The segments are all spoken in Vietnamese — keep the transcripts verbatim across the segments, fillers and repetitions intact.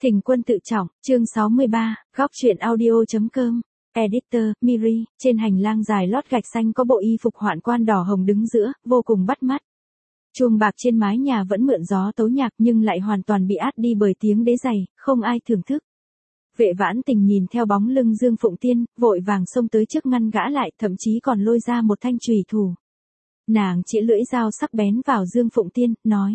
Thỉnh quân tự trọng, chương sáu mươi ba, góc truyện audio.com. Editor, Miri, trên hành lang dài lót gạch xanh có bộ y phục hoạn quan đỏ hồng đứng giữa, vô cùng bắt mắt. Chuông bạc trên mái nhà vẫn mượn gió tấu nhạc nhưng lại hoàn toàn bị át đi bởi tiếng đế giày, không ai thưởng thức. Vệ Vãn Tình nhìn theo bóng lưng Dương Phụng Tiên, vội vàng xông tới trước ngăn gã lại, thậm chí còn lôi ra một thanh chùy thủ. Nàng chĩa lưỡi dao sắc bén vào Dương Phụng Tiên, nói.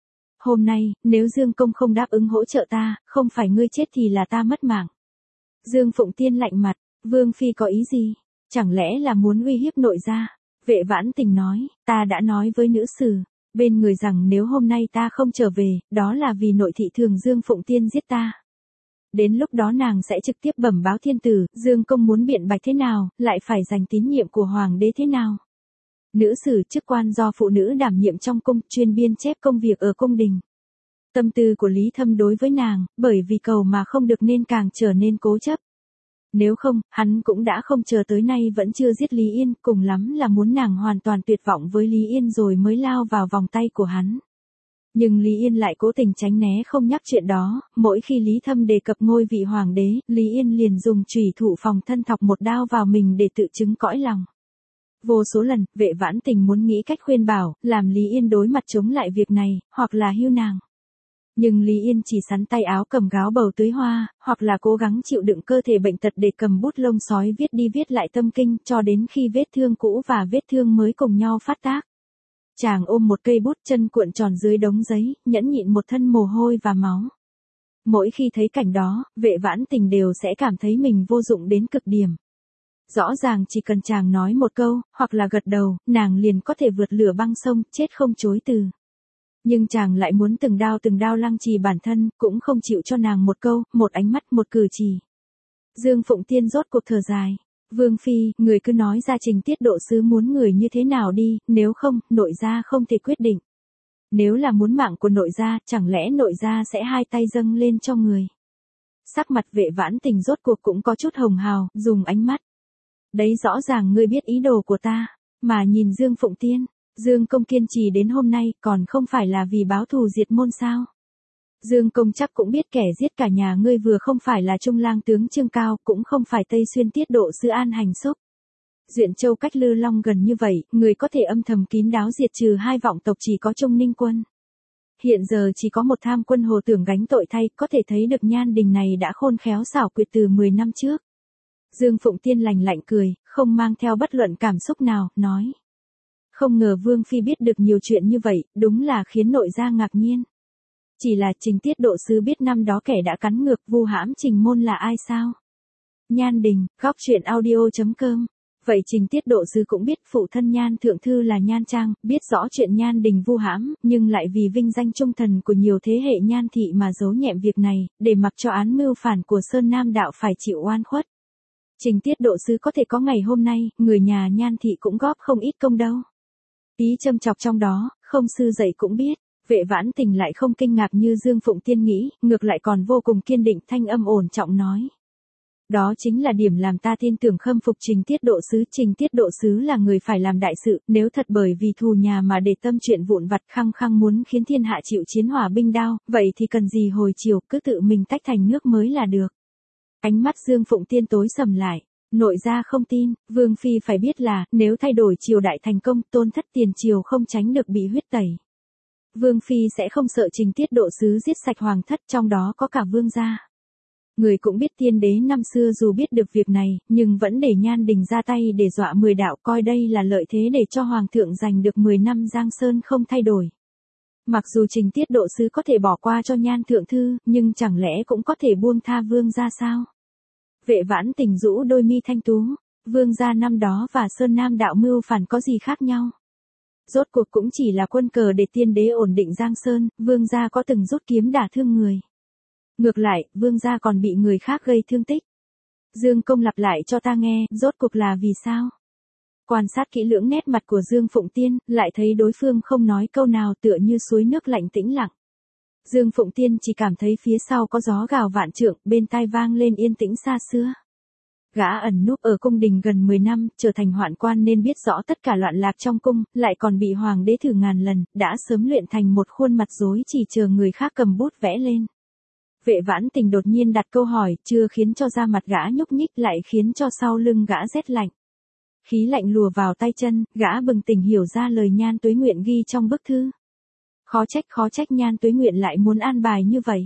Hôm nay, nếu Dương Công không đáp ứng hỗ trợ ta, không phải ngươi chết thì là ta mất mạng. Dương Phụng Tiên lạnh mặt, Vương Phi có ý gì? Chẳng lẽ là muốn uy hiếp nội gia? Vệ Vãn Tình nói, ta đã nói với nữ sử, bên người rằng nếu hôm nay ta không trở về, đó là vì nội thị thường Dương Phụng Tiên giết ta. Đến lúc đó nàng sẽ trực tiếp bẩm báo thiên tử, Dương Công muốn biện bạch thế nào, lại phải giành tín nhiệm của Hoàng đế thế nào. Nữ sử chức quan do phụ nữ đảm nhiệm trong cung, chuyên biên chép công việc ở cung đình. Tâm tư của Lý Thâm đối với nàng, bởi vì cầu mà không được nên càng trở nên cố chấp. Nếu không, hắn cũng đã không chờ tới nay vẫn chưa giết Lý Yên, cùng lắm là muốn nàng hoàn toàn tuyệt vọng với Lý Yên rồi mới lao vào vòng tay của hắn. Nhưng Lý Yên lại cố tình tránh né không nhắc chuyện đó, mỗi khi Lý Thâm đề cập ngôi vị hoàng đế, Lý Yên liền dùng chùy thủ phòng thân thọc một đao vào mình để tự chứng cõi lòng. Vô số lần, Vệ Vãn Tình muốn nghĩ cách khuyên bảo, làm Lý Yên đối mặt chống lại việc này, hoặc là hưu nàng. Nhưng Lý Yên chỉ sắn tay áo cầm gáo bầu tưới hoa, hoặc là cố gắng chịu đựng cơ thể bệnh tật để cầm bút lông sói viết đi viết lại tâm kinh, cho đến khi vết thương cũ và vết thương mới cùng nhau phát tác. Chàng ôm một cây bút, chân cuộn tròn dưới đống giấy, nhẫn nhịn một thân mồ hôi và máu. Mỗi khi thấy cảnh đó, Vệ Vãn Tình đều sẽ cảm thấy mình vô dụng đến cực điểm. Rõ ràng chỉ cần chàng nói một câu, hoặc là gật đầu, nàng liền có thể vượt lửa băng sông, chết không chối từ. Nhưng chàng lại muốn từng đao từng đao lăng trì bản thân, cũng không chịu cho nàng một câu, một ánh mắt, một cử chỉ. Dương Phụng Tiên rốt cuộc thở dài. Vương Phi, người cứ nói ra trình tiết độ sứ muốn người như thế nào đi, nếu không, nội gia không thể quyết định. Nếu là muốn mạng của nội gia, chẳng lẽ nội gia sẽ hai tay dâng lên cho người. Sắc mặt Vệ Vãn Tình rốt cuộc cũng có chút hồng hào, dùng ánh mắt. Đấy rõ ràng ngươi biết ý đồ của ta, mà nhìn Dương Phụng Tiên, Dương Công kiên trì đến hôm nay còn không phải là vì báo thù diệt môn sao. Dương Công chắc cũng biết kẻ giết cả nhà ngươi vừa không phải là Trung lang tướng Trương Cao, cũng không phải Tây Xuyên tiết độ sứ An Hành Xúc. Duyện Châu cách Lư Long gần như vậy, người có thể âm thầm kín đáo diệt trừ hai vọng tộc chỉ có Trung Ninh Quân. Hiện giờ chỉ có một tham quân Hồ Tưởng gánh tội thay, có thể thấy được Nhan Đình này đã khôn khéo xảo quyệt từ mười năm trước. Dương Phụng Tiên lành lạnh cười, không mang theo bất luận cảm xúc nào, nói. Không ngờ Vương Phi biết được nhiều chuyện như vậy, đúng là khiến nội gia ngạc nhiên. Chỉ là trình tiết độ sứ biết năm đó kẻ đã cắn ngược vu hãm Trình Môn là ai sao? Nhan Đình, góc truyện audio.com. Vậy trình tiết độ sứ cũng biết phụ thân Nhan Thượng Thư là Nhan Trang, biết rõ chuyện Nhan Đình vu hãm, nhưng lại vì vinh danh trung thần của nhiều thế hệ Nhan Thị mà giấu nhẹm việc này, để mặc cho án mưu phản của Sơn Nam Đạo phải chịu oan khuất. Trình tiết độ sứ có thể có ngày hôm nay, người nhà Nhan Thị cũng góp không ít công đâu. Ý châm chọc trong đó, không sư dạy cũng biết. Vệ Vãn Tình lại không kinh ngạc như Dương Phụng Tiên nghĩ, ngược lại còn vô cùng kiên định, thanh âm ổn trọng nói. Đó chính là điểm làm ta tin tưởng khâm phục trình tiết độ sứ. Trình tiết độ sứ là người phải làm đại sự, nếu thật bởi vì thù nhà mà để tâm chuyện vụn vặt khăng khăng muốn khiến thiên hạ chịu chiến hỏa binh đao, vậy thì cần gì hồi chiều, cứ tự mình tách thành nước mới là được. Ánh mắt Dương Phụng Tiên tối sầm lại. Nội gia không tin, Vương Phi phải biết là, nếu thay đổi triều đại thành công, tôn thất tiền triều không tránh được bị huyết tẩy. Vương Phi sẽ không sợ trình tiết độ sứ giết sạch hoàng thất, trong đó có cả vương gia. Người cũng biết tiên đế năm xưa dù biết được việc này, nhưng vẫn để Nhan Đình ra tay để dọa mười đạo, coi đây là lợi thế để cho hoàng thượng giành được mười năm Giang Sơn không thay đổi. Mặc dù trình tiết độ sứ có thể bỏ qua cho Nhan Thượng Thư, nhưng chẳng lẽ cũng có thể buông tha vương gia sao? Vệ Vãn Tình rũ đôi mi thanh tú, vương gia năm đó và Sơn Nam Đạo mưu phản có gì khác nhau? Rốt cuộc cũng chỉ là quân cờ để tiên đế ổn định Giang Sơn, vương gia có từng rút kiếm đả thương người. Ngược lại, vương gia còn bị người khác gây thương tích. Dương Công lặp lại cho ta nghe, rốt cuộc là vì sao? Quan sát kỹ lưỡng nét mặt của Dương Phụng Tiên, lại thấy đối phương không nói câu nào, tựa như suối nước lạnh tĩnh lặng. Dương Phụng Tiên chỉ cảm thấy phía sau có gió gào vạn trượng, bên tai vang lên yên tĩnh xa xưa. Gã ẩn núp ở cung đình gần mười năm, trở thành hoạn quan nên biết rõ tất cả loạn lạc trong cung, lại còn bị hoàng đế thử ngàn lần, đã sớm luyện thành một khuôn mặt dối chỉ chờ người khác cầm bút vẽ lên. Vệ Vãn Tình đột nhiên đặt câu hỏi, chưa khiến cho da mặt gã nhúc nhích, lại khiến cho sau lưng gã rét lạnh. Khí lạnh lùa vào tay chân, gã bừng tỉnh hiểu ra lời Nhan Tuế Nguyện ghi trong bức thư. Khó trách khó trách Nhan Tuế Nguyện lại muốn an bài như vậy.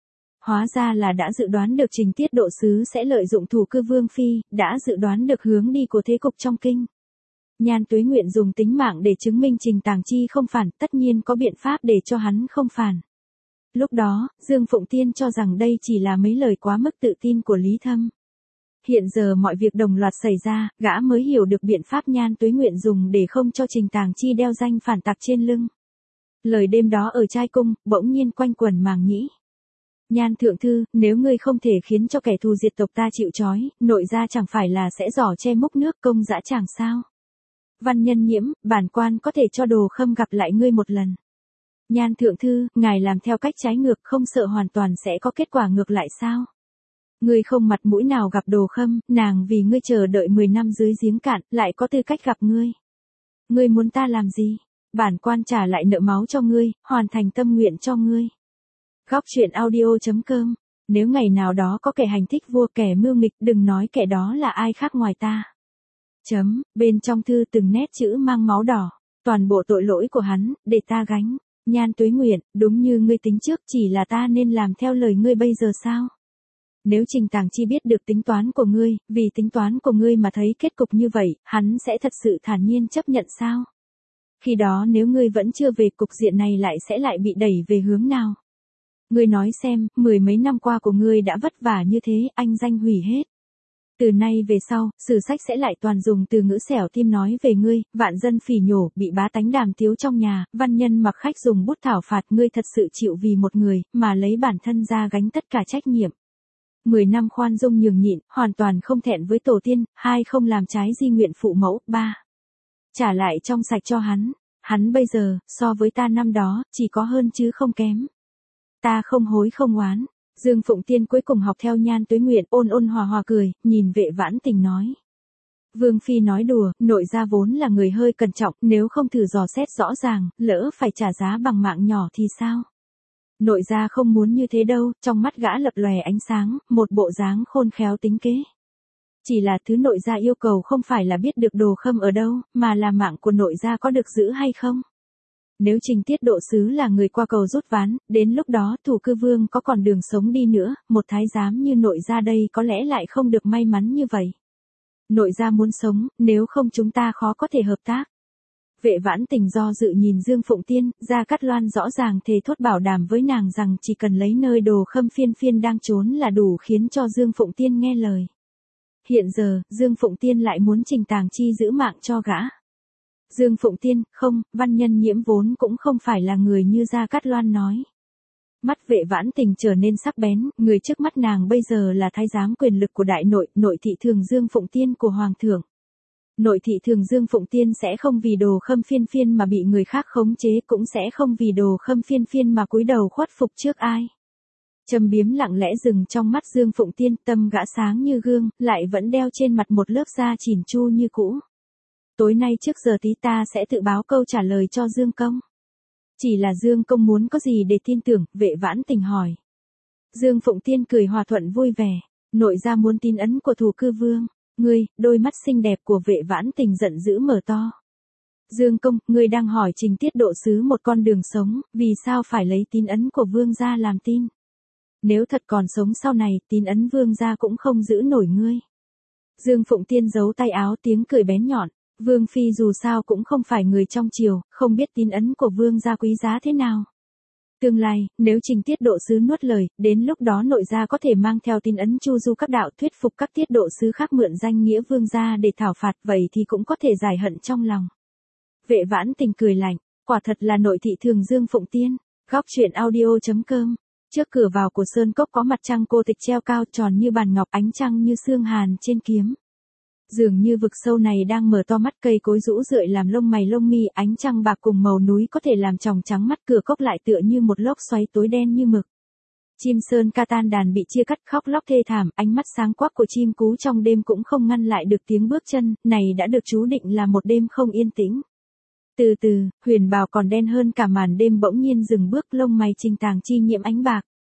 Hóa ra là đã dự đoán được Trình Tiết Độ Sứ sẽ lợi dụng Thủ Cư Vương Phi, đã dự đoán được hướng đi của thế cục trong kinh. Nhan Tuế Nguyện dùng tính mạng để chứng minh Trình Tàng Chi không phản, tất nhiên có biện pháp để cho hắn không phản. Lúc đó, Dương Phụng Tiên cho rằng đây chỉ là mấy lời quá mức tự tin của Lý Thâm. Hiện giờ mọi việc đồng loạt xảy ra, gã mới hiểu được biện pháp Nhan Tuế Nguyện dùng để không cho Trình Tàng Chi đeo danh phản tặc trên lưng. Lời đêm đó ở trai cung, bỗng nhiên quanh quẩn màng nhĩ. Nhan thượng thư, nếu ngươi không thể khiến cho kẻ thù diệt tộc ta chịu trói, nội gia chẳng phải là sẽ giỏ che múc nước công dã tràng sao? Văn Nhân Nhiễm, bản quan có thể cho Đồ Khâm gặp lại ngươi một lần. Nhan thượng thư, ngài làm theo cách trái ngược không sợ hoàn toàn sẽ có kết quả ngược lại sao? Ngươi không mặt mũi nào gặp Đồ Khâm, nàng vì ngươi chờ đợi mười năm dưới giếng cạn, lại có tư cách gặp ngươi. Ngươi muốn ta làm gì? Bản quan trả lại nợ máu cho ngươi, hoàn thành tâm nguyện cho ngươi. Góc truyện audio chấm com. Nếu ngày nào đó có kẻ hành thích vua kẻ mưu nghịch, đừng nói kẻ đó là ai khác ngoài ta. Chấm, bên trong thư từng nét chữ mang máu đỏ. Toàn bộ tội lỗi của hắn, để ta gánh. Nhan Tuế Nguyện, đúng như ngươi tính trước, chỉ là ta nên làm theo lời ngươi bây giờ sao? Nếu Trình Tàng Chi biết được tính toán của ngươi, vì tính toán của ngươi mà thấy kết cục như vậy, hắn sẽ thật sự thản nhiên chấp nhận sao? Khi đó nếu ngươi vẫn chưa về, cục diện này lại sẽ lại bị đẩy về hướng nào? Ngươi nói xem, mười mấy năm qua của ngươi đã vất vả như thế, anh danh hủy hết. Từ nay về sau, sử sách sẽ lại toàn dùng từ ngữ xẻo tim nói về ngươi, vạn dân phỉ nhổ, bị bá tánh đàm tiếu trong nhà, văn nhân mặc khách dùng bút thảo phạt, ngươi thật sự chịu vì một người, mà lấy bản thân ra gánh tất cả trách nhiệm. Mười năm khoan dung nhường nhịn, hoàn toàn không thẹn với tổ tiên, hai không làm trái di nguyện phụ mẫu, ba. Trả lại trong sạch cho hắn, hắn bây giờ, so với ta năm đó, chỉ có hơn chứ không kém. Ta không hối không oán. Dương Phụng Tiên cuối cùng học theo Nhan Tuế Nguyện, ôn ôn hòa hòa cười, nhìn Vệ Vãn Tình nói. Vương Phi nói đùa, nội gia vốn là người hơi cẩn trọng, nếu không thử dò xét rõ ràng, lỡ phải trả giá bằng mạng nhỏ thì sao? Nội gia không muốn như thế đâu, trong mắt gã lập lòe ánh sáng, một bộ dáng khôn khéo tính kế. Chỉ là thứ nội gia yêu cầu không phải là biết được Đồ Khâm ở đâu, mà là mạng của nội gia có được giữ hay không? Nếu Trình Tiết Độ Sứ là người qua cầu rút ván, đến lúc đó Thủ Cư Vương có còn đường sống đi nữa, một thái giám như nội gia đây có lẽ lại không được may mắn như vậy. Nội gia muốn sống, nếu không chúng ta khó có thể hợp tác. Vệ Vãn Tình do dự nhìn Dương Phụng Tiên, Gia Cát Loan rõ ràng thề thốt bảo đảm với nàng rằng chỉ cần lấy nơi Đồ Khâm phiên phiên đang trốn là đủ khiến cho Dương Phụng Tiên nghe lời. Hiện giờ, Dương Phụng Tiên lại muốn Trình Tàng Chi giữ mạng cho gã. Dương Phụng Tiên, không, Văn Nhân Nhiễm vốn cũng không phải là người như Gia Cát Loan nói. Mắt Vệ Vãn Tình trở nên sắc bén, người trước mắt nàng bây giờ là thái giám quyền lực của đại nội, nội thị thường Dương Phụng Tiên của Hoàng thượng. Nội thị thường Dương Phụng Tiên sẽ không vì Đồ Khâm phiên phiên mà bị người khác khống chế, cũng sẽ không vì Đồ Khâm phiên phiên mà cúi đầu khuất phục trước ai. Châm biếm lặng lẽ dừng trong mắt Dương Phụng Tiên, tâm gã sáng như gương, lại vẫn đeo trên mặt một lớp da chỉn chu như cũ. Tối nay trước giờ tí ta sẽ tự báo câu trả lời cho Dương Công. Chỉ là Dương Công muốn có gì để tin tưởng, Vệ Vãn Tình hỏi. Dương Phụng Tiên cười hòa thuận vui vẻ, nội gia muốn tin ấn của Thủ Cư Vương. Ngươi, đôi mắt xinh đẹp của Vệ Vãn Tình giận dữ mở to. Dương Công, ngươi đang hỏi Trình Tiết Độ Sứ một con đường sống, vì sao phải lấy tín ấn của Vương gia làm tin? Nếu thật còn sống sau này, tín ấn Vương gia cũng không giữ nổi ngươi. Dương Phụng Tiên giấu tay áo, tiếng cười bén nhọn. Vương Phi dù sao cũng không phải người trong triều, không biết tín ấn của Vương gia quý giá thế nào. Tương lai, nếu Trình Tiết Độ Sứ nuốt lời, đến lúc đó nội gia có thể mang theo tín ấn chu du các đạo, thuyết phục các Tiết Độ Sứ khác mượn danh nghĩa Vương gia để thảo phạt, vậy thì cũng có thể giải hận trong lòng. Vệ Vãn Tình cười lạnh, quả thật là nội thị thường Dương Phụng Tiên. Góc truyện audio chấm com. Trước cửa vào của Sơn Cốc có mặt trăng cô tịch treo cao tròn như bàn ngọc, ánh trăng như xương hàn trên kiếm. Dường như vực sâu này đang mở to mắt, cây cối rũ rượi làm lông mày lông mi, ánh trăng bạc cùng màu núi có thể làm tròng trắng mắt, cửa cốc lại tựa như một lốc xoáy tối đen như mực. Chim sơn ca tan đàn bị chia cắt khóc lóc thê thảm, ánh mắt sáng quắc của chim cú trong đêm cũng không ngăn lại được tiếng bước chân, này đã được chú định là một đêm không yên tĩnh. Từ từ, huyền bào còn đen hơn cả màn đêm bỗng nhiên dừng bước, lông mày Trình Tàng Chi nhiễm ánh bạc.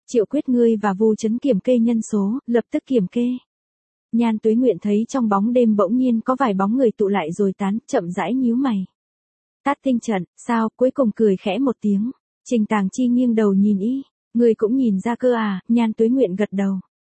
Triệu Quyết ngươi và Vu Chấn kiểm kê nhân số, lập tức kiểm kê. Nhan Tuế Nguyện thấy trong bóng đêm bỗng nhiên có vài bóng người tụ lại rồi tán, chậm rãi nhíu mày. Tát tinh trận, sao, cuối cùng cười khẽ một tiếng. Trình Tàng Chi nghiêng đầu nhìn y, người cũng nhìn ra cơ à, Nhan Tuế Nguyện gật đầu.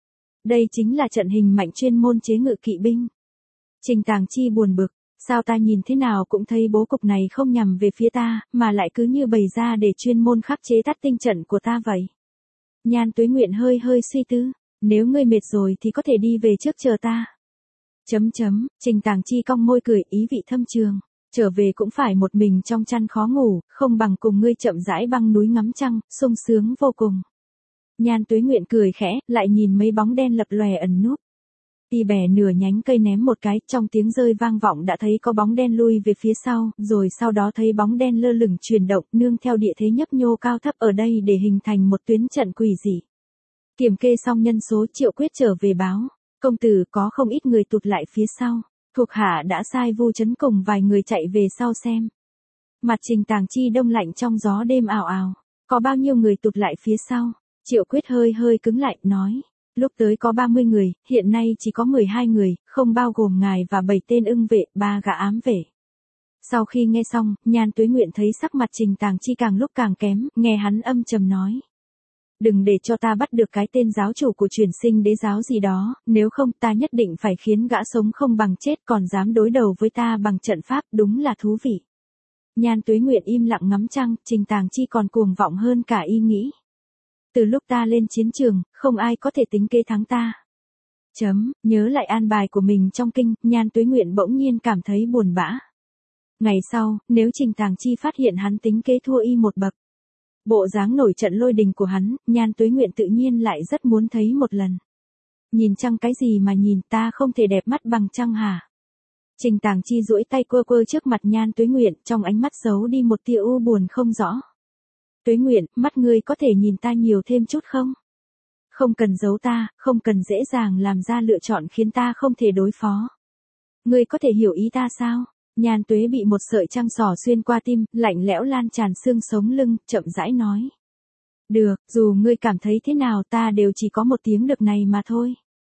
Đây chính là trận hình mạnh chuyên môn chế ngự kỵ binh. Trình Tàng Chi buồn bực, sao ta nhìn thế nào cũng thấy bố cục này không nhằm về phía ta, mà lại cứ như bày ra để chuyên môn khắc chế tát tinh trận của ta vậy. Nhan Tuế Nguyện hơi hơi suy tư, nếu ngươi mệt rồi thì có thể đi về trước chờ ta. Chấm chấm, Trình Tàng Chi cong môi cười ý vị thâm trường, trở về cũng phải một mình trong chăn khó ngủ, không bằng cùng ngươi chậm rãi băng núi ngắm trăng, sung sướng vô cùng. Nhan Tuế Nguyện cười khẽ, lại nhìn mấy bóng đen lập lòe ẩn núp. Ti bẻ nửa nhánh cây ném một cái, trong tiếng rơi vang vọng đã thấy có bóng đen lui về phía sau, rồi sau đó thấy bóng đen lơ lửng chuyển động, nương theo địa thế nhấp nhô cao thấp ở đây để hình thành một tuyến trận quỷ dị. Kiểm kê xong nhân số, Triệu Quyết trở về báo, công tử có không ít người tụt lại phía sau, thuộc hạ đã sai Vu Chấn cùng vài người chạy về sau xem. Mặt Trình Tàng Chi đông lạnh trong gió đêm ảo ảo, có bao nhiêu người tụt lại phía sau? Triệu Quyết hơi hơi cứng lại, nói. Lúc tới có ba mươi người, hiện nay chỉ có mười hai người, không bao gồm ngài và bảy tên ưng vệ, ba gã ám vệ. Sau khi nghe xong, Nhan Tuế Nguyện thấy sắc mặt Trình Tàng Chi càng lúc càng kém, nghe hắn âm trầm nói. Đừng để cho ta bắt được cái tên giáo chủ của truyền sinh đế giáo gì đó, nếu không ta nhất định phải khiến gã sống không bằng chết còn dám đối đầu với ta bằng trận pháp, đúng là thú vị. Nhan Tuế Nguyện im lặng ngắm trăng, Trình Tàng Chi còn cuồng vọng hơn cả y nghĩ. Từ lúc ta lên chiến trường, không ai có thể tính kế thắng ta. Chấm, nhớ lại an bài của mình trong kinh, Nhan Tuế Nguyện bỗng nhiên cảm thấy buồn bã. Ngày sau, nếu Trình Tàng Chi phát hiện hắn tính kế thua y một bậc. Bộ dáng nổi trận lôi đình của hắn, Nhan Tuế Nguyện tự nhiên lại rất muốn thấy một lần. Nhìn trăng cái gì mà nhìn, ta không thể đẹp mắt bằng trăng hả? Trình Tàng Chi duỗi tay quơ quơ trước mặt Nhan Tuế Nguyện, trong ánh mắt giấu đi một tia u buồn không rõ. Tuế Nguyện, mắt ngươi có thể nhìn ta nhiều thêm chút không? Không cần giấu ta, không cần dễ dàng làm ra lựa chọn khiến ta không thể đối phó. Ngươi có thể hiểu ý ta sao? Nhan Tuế bị một sợi trăng xỏ xuyên qua tim, lạnh lẽo lan tràn xương sống lưng, chậm rãi nói. Được, dù ngươi cảm thấy thế nào ta đều chỉ có một tiếng được này mà thôi.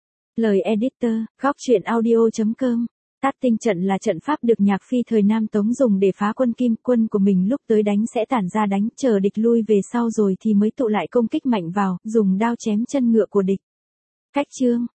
Lời editor, góc truyện audio chấm com. Tát tinh trận là trận pháp được Nhạc Phi thời Nam Tống dùng để phá quân Kim, quân của mình lúc tới đánh sẽ tản ra đánh, chờ địch lui về sau rồi thì mới tụ lại công kích mạnh vào, dùng đao chém chân ngựa của địch. Cách chương